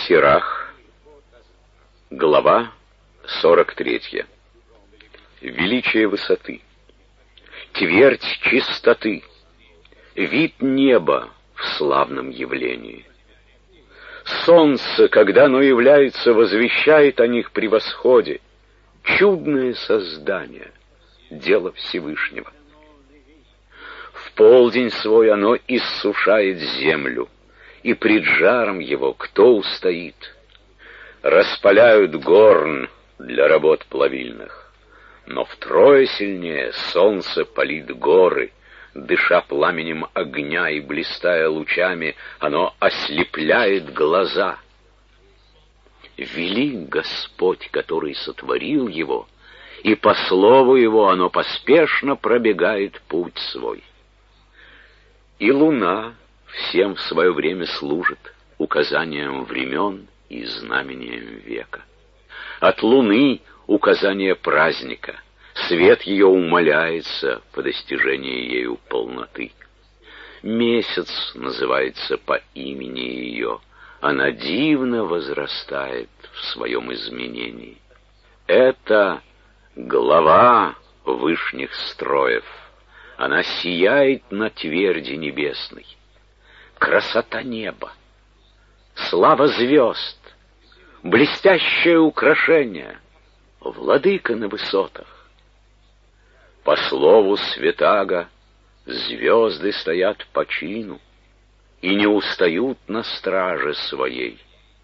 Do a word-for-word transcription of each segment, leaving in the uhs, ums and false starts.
Сирах, глава сорок третья. Величие высоты, твердь чистоты, вид неба в славном явлении. Солнце, когда оно является, возвещает о них при восходе. Чудное создание, дело Всевышнего. В полдень свой оно иссушает землю, и пред жаром его кто устоит? Распаляют горн для работ плавильных, но втрое сильнее солнце палит горы, дыша пламенем огня и блистая лучами, оно ослепляет глаза. Велик Господь, который сотворил его, и по слову его оно поспешно пробегает путь свой. И луна всем в свое время служит указанием времен и знамением века. От луны указание праздника, свет ее умаляется по достижении ею полноты. Месяц называется по имени ее, она дивно возрастает в своем изменении. Это глава вышних строев, она сияет на тверди небесной. Красота неба, слава звезд, блестящее украшение, владыка на высотах. По слову святаго звезды стоят по чину и не устают на страже своей.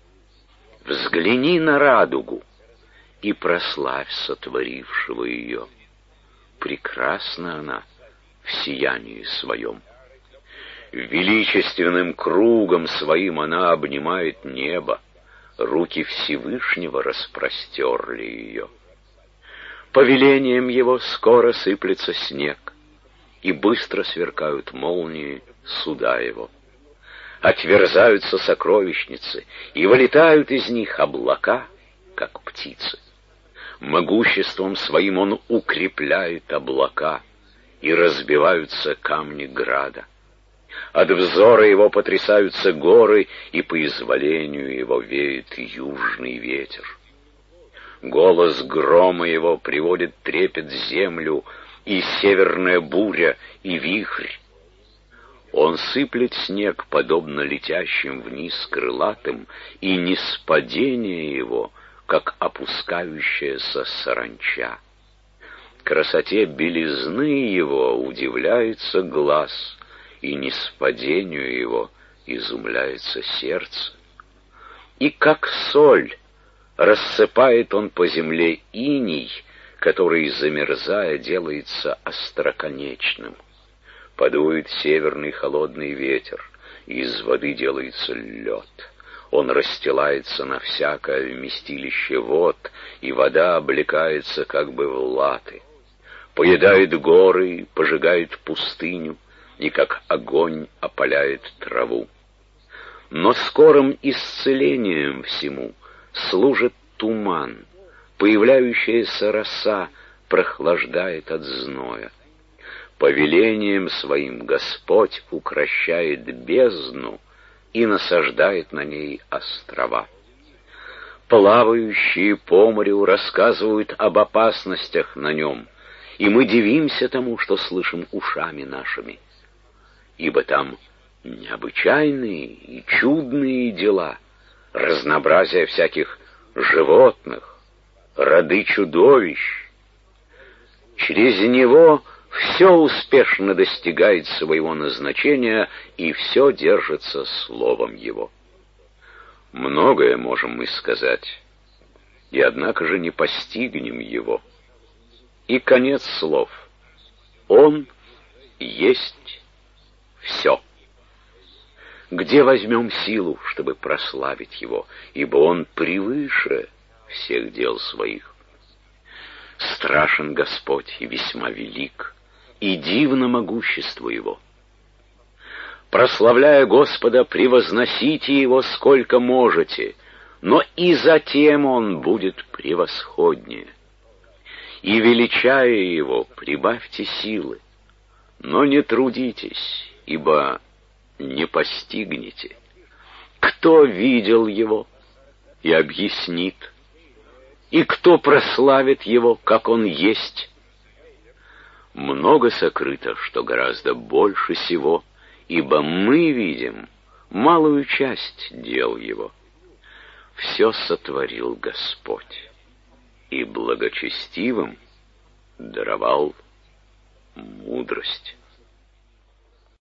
Взгляни на радугу и прославь сотворившего ее. Прекрасна она в сиянии своем. Величественным кругом своим она обнимает небо, руки Всевышнего распростерли ее. Повелением его скоро сыплется снег, и быстро сверкают молнии суда его. Отверзаются сокровищницы, и вылетают из них облака, как птицы. Могуществом своим он укрепляет облака, и разбиваются камни града. От взора его потрясаются горы, и по изволению его веет южный ветер. Голос грома его приводит трепет землю, и северная буря, и вихрь. Он сыплет снег, подобно летящим вниз крылатым, и ниспадение его, как опускающаяся саранча. Красоте белизны его удивляется глаз, и ниспадению его изумляется сердце. И как соль рассыпает он по земле иней, который, замерзая, делается остроконечным. Подует северный холодный ветер, и из воды делается лед. Он расстилается на всякое вместилище вод, и вода облекается как бы в латы. Поедает горы, пожигает пустыню, и как огонь опаляет траву. Но скорым исцелением всему служит туман, появляющаяся роса прохлаждает от зноя. Повелением своим Господь укрощает бездну и насаждает на ней острова. Плавающие по морю рассказывают об опасностях на нем, и мы дивимся тому, что слышим ушами нашими. Ибо там необычайные и чудные дела, разнообразие всяких животных, роды чудовищ. Через него все успешно достигает своего назначения, и все держится словом его. Многое можем мы сказать, и однако же не постигнем его. И конец слов. Он есть все. Где возьмем силу, чтобы прославить его, ибо он превыше всех дел своих. Страшен Господь и весьма велик, и дивно могущество его. Прославляя Господа, превозносите его сколько можете, но и затем он будет превосходнее. И величая его, прибавьте силы, но не трудитесь, ибо не постигнете. Кто видел его? и объяснит, и кто прославит его, как он есть. Много сокрыто, что гораздо больше сего, ибо мы видим малую часть дел его. Все сотворил Господь, и благочестивым даровал мудрость.